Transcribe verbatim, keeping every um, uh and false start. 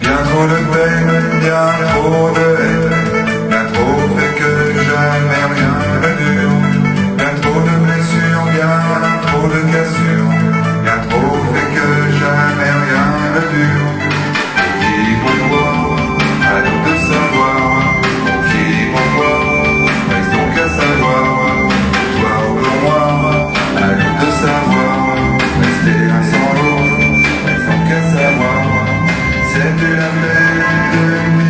Bien trop de peine, bien trop de haine, bien trop fait que jamais rien ne dure. Bien trop de blessures, bien trop de cassures, bien trop fait que jamais rien ne dure. Qui pourquoi, à nous de savoir. Qui pourquoi, reste donc à savoir. Toi ou pour moi, à nous de savoir. Rester l'un sans l'autre, reste donc à savoir. C'est plus la peine de